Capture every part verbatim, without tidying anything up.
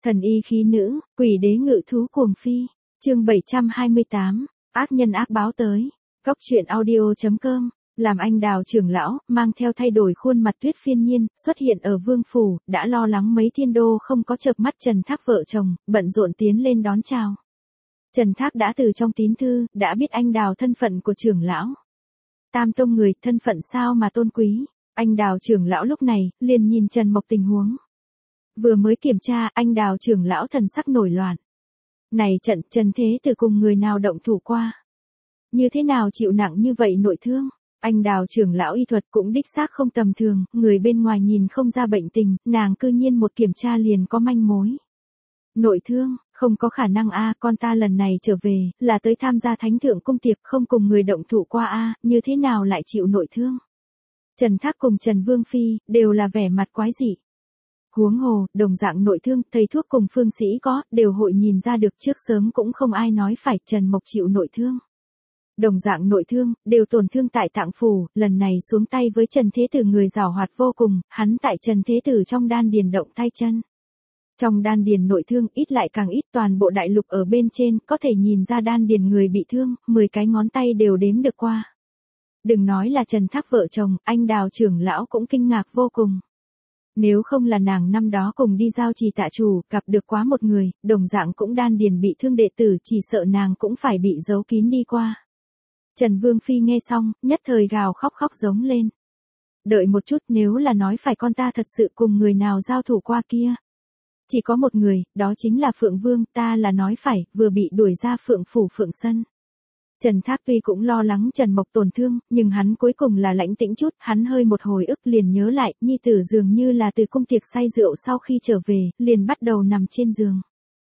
Thần y khí nữ, quỷ đế ngự thú cuồng phi. Chương bảy trăm hai mươi tám, ác nhân ác báo tới. Góc truyện audio chấm com. Làm anh Đào trưởng lão, mang theo thay đổi khuôn mặt Tuyết Phiên Nhiên, xuất hiện ở vương phủ, đã lo lắng mấy thiên đô không có chợp mắt Trần Thác vợ chồng, bận rộn tiến lên đón chào. Trần Thác đã từ trong tín thư, đã biết anh Đào thân phận của trưởng lão. Tam tông người, thân phận sao mà tôn quý. Anh Đào trưởng lão lúc này, liền nhìn Trần Mộc tình huống. Vừa mới kiểm tra, anh Đào trưởng lão thần sắc nổi loạn. Này trận, Trần Thế Tử cùng người nào động thủ qua? Như thế nào chịu nặng như vậy nội thương? Anh Đào trưởng lão y thuật cũng đích xác không tầm thường, người bên ngoài nhìn không ra bệnh tình, nàng cư nhiên một kiểm tra liền có manh mối. Nội thương, không có khả năng a, con ta lần này trở về, là tới tham gia thánh thượng cung tiệc không cùng người động thủ qua a, như thế nào lại chịu nội thương? Trần Thác cùng Trần Vương Phi, đều là vẻ mặt quái dị. Huống hồ, đồng dạng nội thương, thầy thuốc cùng phương sĩ có, đều hội nhìn ra được trước sớm cũng không ai nói phải Trần Mộc chịu nội thương. Đồng dạng nội thương, đều tổn thương tại tạng phủ, lần này xuống tay với Trần Thế Tử người giảo hoạt vô cùng, hắn tại Trần Thế Tử trong đan điền động tay chân. Trong đan điền nội thương ít lại càng ít, toàn bộ đại lục ở bên trên, có thể nhìn ra đan điền người bị thương, mười cái ngón tay đều đếm được qua. Đừng nói là Trần Thác vợ chồng, anh Đào trưởng lão cũng kinh ngạc vô cùng. Nếu không là nàng năm đó cùng đi giao trì tạ chủ, gặp được quá một người, đồng dạng cũng đan điền bị thương đệ tử, chỉ sợ nàng cũng phải bị giấu kín đi qua. Trần Vương Phi nghe xong, nhất thời gào khóc khóc giống lên. Đợi một chút, nếu là nói phải con ta thật sự cùng người nào giao thủ qua kia. Chỉ có một người, đó chính là Phượng Vương, ta là nói phải, vừa bị đuổi ra Phượng Phủ Phượng Sân. Trần Thác tuy cũng lo lắng Trần Mộc tổn thương, nhưng hắn cuối cùng là lãnh tĩnh chút, hắn hơi một hồi ức liền nhớ lại, nhi tử dường như là từ cung tiệc say rượu sau khi trở về, liền bắt đầu nằm trên giường.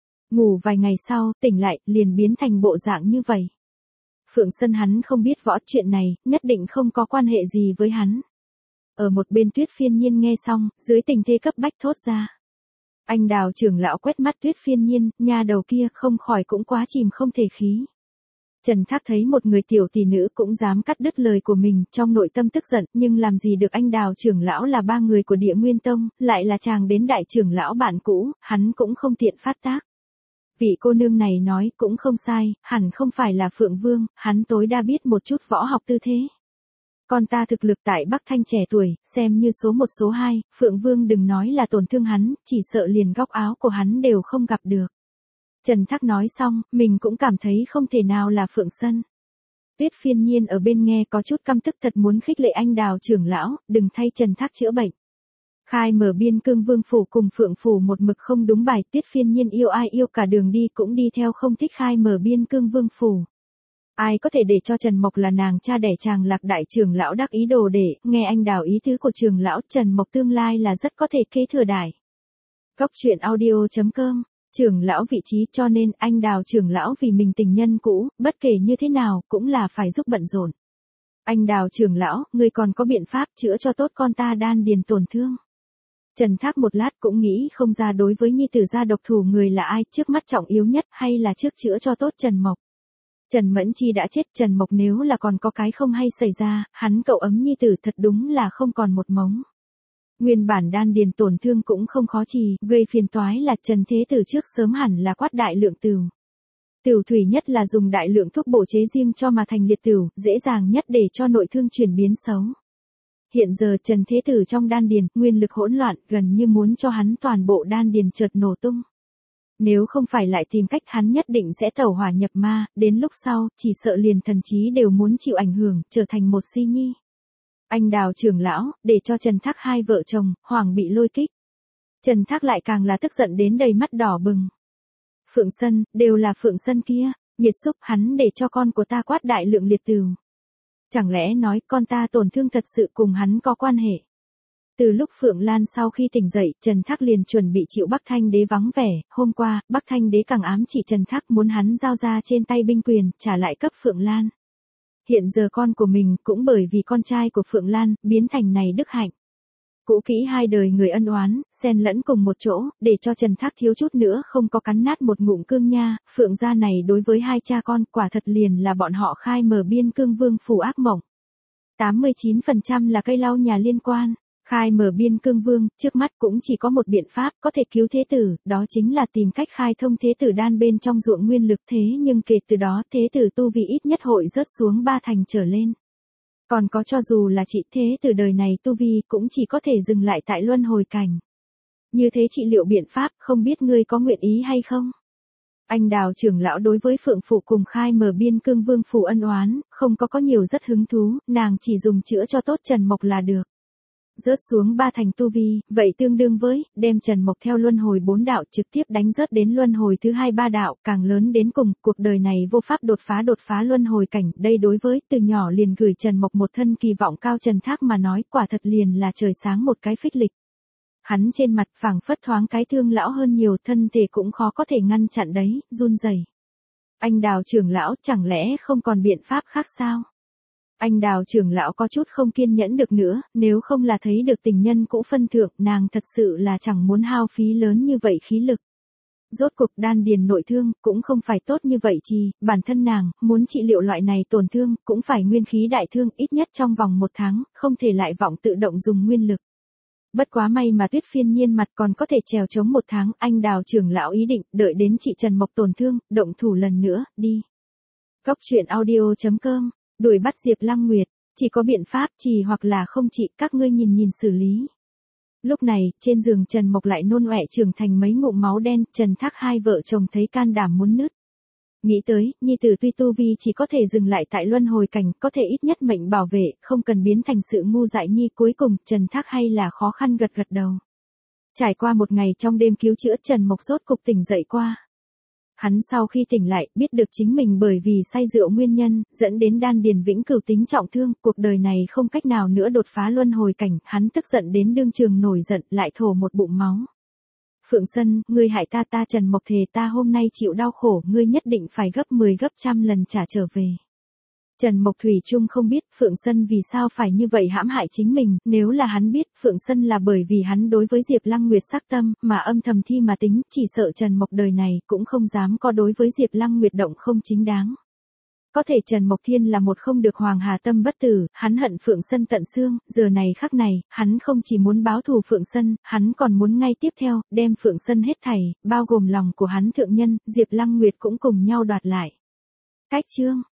Ngủ vài ngày sau, tỉnh lại, liền biến thành bộ dạng như vậy. Phượng Sân hắn không biết võ chuyện này, nhất định không có quan hệ gì với hắn. Ở một bên Tuyết Phiên Nhiên nghe xong, dưới tình thế cấp bách thốt ra. Anh Đào trưởng lão quét mắt Tuyết Phiên Nhiên, nha đầu kia không khỏi cũng quá chìm không thể khí. Trần Thác thấy một người tiểu tỷ nữ cũng dám cắt đứt lời của mình, trong nội tâm tức giận, nhưng làm gì được anh Đào trưởng lão là ba người của Địa Nguyên Tông, lại là chàng đến đại trưởng lão bạn cũ, hắn cũng không tiện phát tác. Vị cô nương này nói cũng không sai, hẳn không phải là Phượng Vương, hắn tối đa biết một chút võ học tư thế. Con ta thực lực tại Bắc Thanh trẻ tuổi, xem như số một số hai, Phượng Vương đừng nói là tổn thương hắn, chỉ sợ liền góc áo của hắn đều không gặp được. Trần Thác nói xong, mình cũng cảm thấy không thể nào là Phượng Sân. Tuyết Phiên Nhiên ở bên nghe có chút căm tức thật muốn khích lệ anh Đào trưởng lão, đừng thay Trần Thác chữa bệnh. Khai mở Biên Cương Vương phủ cùng Phượng phủ một mực không đúng bài, Tuyết Phiên Nhiên yêu ai yêu cả đường đi cũng đi theo không thích khai mở Biên Cương Vương phủ. Ai có thể để cho Trần Mộc là nàng cha đẻ chàng Lạc đại trưởng lão đắc ý đồ để, nghe anh Đào ý tứ của trưởng lão, Trần Mộc tương lai là rất có thể kế thừa đại. Góc truyện audio chấm com. Trưởng lão vị trí, cho nên anh Đào trưởng lão vì mình tình nhân cũ, bất kể như thế nào, cũng là phải giúp bận rộn. Anh Đào trưởng lão, ngươi còn có biện pháp chữa cho tốt con ta đan điền tổn thương. Trần Thác một lát cũng nghĩ không ra đối với nhi tử gia độc thủ người là ai, trước mắt trọng yếu nhất hay là trước chữa cho tốt Trần Mộc. Trần Mẫn Chi đã chết, Trần Mộc nếu là còn có cái không hay xảy ra, hắn cậu ấm nhi tử thật đúng là không còn một mống. Nguyên bản đan điền tổn thương cũng không khó trì, gây phiền toái là Trần Thế Tử trước sớm hẳn là quát đại lượng tửu. Tửu thủy nhất là dùng đại lượng thuốc bổ chế riêng cho mà thành liệt tửu, dễ dàng nhất để cho nội thương chuyển biến xấu. Hiện giờ Trần Thế Tử trong đan điền, nguyên lực hỗn loạn, gần như muốn cho hắn toàn bộ đan điền chợt nổ tung. Nếu không phải lại tìm cách hắn nhất định sẽ tẩu hỏa nhập ma, đến lúc sau, chỉ sợ liền thần trí đều muốn chịu ảnh hưởng, trở thành một si nhi. Anh Đào trưởng lão, để cho Trần Thác hai vợ chồng, hoàng bị lôi kích. Trần Thác lại càng là tức giận đến đầy mắt đỏ bừng. Phượng Sân, đều là Phượng Sân kia, nhiệt xúc hắn để cho con của ta quát đại lượng liệt tửu. Chẳng lẽ nói con ta tổn thương thật sự cùng hắn có quan hệ. Từ lúc Phượng Lan sau khi tỉnh dậy, Trần Thác liền chuẩn bị chịu Bắc Thanh đế vắng vẻ, hôm qua, Bắc Thanh đế càng ám chỉ Trần Thác muốn hắn giao ra trên tay binh quyền, trả lại cấp Phượng Lan. Hiện giờ con của mình cũng bởi vì con trai của Phượng Lan, biến thành này đức hạnh. Cũ kỹ hai đời người ân oán, xen lẫn cùng một chỗ, để cho Trần Thác thiếu chút nữa không có cắn nát một ngụm cương nha, Phượng gia này đối với hai cha con, quả thật liền là bọn họ khai mở Biên Cương Vương phủ ác mộng. tám mươi chín phần trăm là cây lau nhà liên quan. Khai mở biên cương vương, trước mắt cũng chỉ có một biện pháp có thể cứu thế tử, đó chính là tìm cách khai thông thế tử đan bên trong ruộng nguyên lực, thế nhưng kể từ đó thế tử tu vi ít nhất hội rớt xuống ba thành trở lên. Còn có cho dù là chị thế tử đời này tu vi cũng chỉ có thể dừng lại tại luân hồi cảnh. Như thế trị liệu biện pháp không biết ngươi có nguyện ý hay không? Anh Đào trưởng lão đối với Phượng Phụ cùng khai mở biên cương vương phủ ân oán, không có có nhiều rất hứng thú, nàng chỉ dùng chữa cho tốt Trần Mộc là được. Rớt xuống ba thành tu vi, vậy tương đương với, đem Trần Mộc theo luân hồi bốn đạo trực tiếp đánh rớt đến luân hồi thứ hai ba đạo, càng lớn đến cùng, cuộc đời này vô pháp đột phá đột phá luân hồi cảnh, đây đối với từ nhỏ liền gửi Trần Mộc một thân kỳ vọng cao Trần Thác mà nói, quả thật liền là trời sáng một cái phích lịch. Hắn trên mặt phảng phất thoáng cái thương lão hơn nhiều, thân thể cũng khó có thể ngăn chặn đấy, run rẩy. Anh Đào trưởng lão, chẳng lẽ không còn biện pháp khác sao? Anh Đào trưởng lão có chút không kiên nhẫn được nữa, nếu không là thấy được tình nhân cũ phân thượng, nàng thật sự là chẳng muốn hao phí lớn như vậy khí lực. Rốt cuộc đan điền nội thương, cũng không phải tốt như vậy chi, bản thân nàng, muốn trị liệu loại này tổn thương, cũng phải nguyên khí đại thương, ít nhất trong vòng một tháng, không thể lại vọng tự động dùng nguyên lực. Bất quá may mà Tuyết Phiên Nhiên mặt còn có thể trèo chống một tháng, anh Đào trưởng lão ý định, đợi đến chị Trần Mộc tổn thương, động thủ lần nữa, đi. Góc truyện audio chấm com, đuổi bắt Diệp Lăng Nguyệt, chỉ có biện pháp trì hoặc là không trị, các ngươi nhìn nhìn xử lý. Lúc này, trên giường Trần Mộc lại nôn ọe trưởng thành mấy ngụm máu đen, Trần Thác hai vợ chồng thấy can đảm muốn nứt. Nghĩ tới, nhi tử tuy tu vi chỉ có thể dừng lại tại luân hồi cảnh, có thể ít nhất mệnh bảo vệ, không cần biến thành sự ngu dại nhi, cuối cùng, Trần Thác hay là khó khăn gật gật đầu. Trải qua một ngày trong đêm cứu chữa, Trần Mộc rốt cục tỉnh dậy qua. Hắn sau khi tỉnh lại, biết được chính mình bởi vì say rượu nguyên nhân, dẫn đến đan điền vĩnh cửu tính trọng thương, cuộc đời này không cách nào nữa đột phá luân hồi cảnh, hắn tức giận đến đương trường nổi giận, lại thổ một bụng máu. Phượng Sân, ngươi hại ta ta Trần Mộc thề ta hôm nay chịu đau khổ, ngươi nhất định phải gấp mười gấp trăm lần trả trở về. Trần Mộc thủy chung không biết Phượng Sân vì sao phải như vậy hãm hại chính mình, nếu là hắn biết Phượng Sân là bởi vì hắn đối với Diệp Lăng Nguyệt sắc tâm, mà âm thầm thi mà tính, chỉ sợ Trần Mộc đời này cũng không dám có đối với Diệp Lăng Nguyệt động không chính đáng. Có thể Trần Mộc Thiên là một không được hoàng hà tâm bất tử, hắn hận Phượng Sân tận xương, giờ này khắc này, hắn không chỉ muốn báo thù Phượng Sân, hắn còn muốn ngay tiếp theo, đem Phượng Sân hết thảy, bao gồm lòng của hắn thượng nhân, Diệp Lăng Nguyệt cũng cùng nhau đoạt lại. Cách chương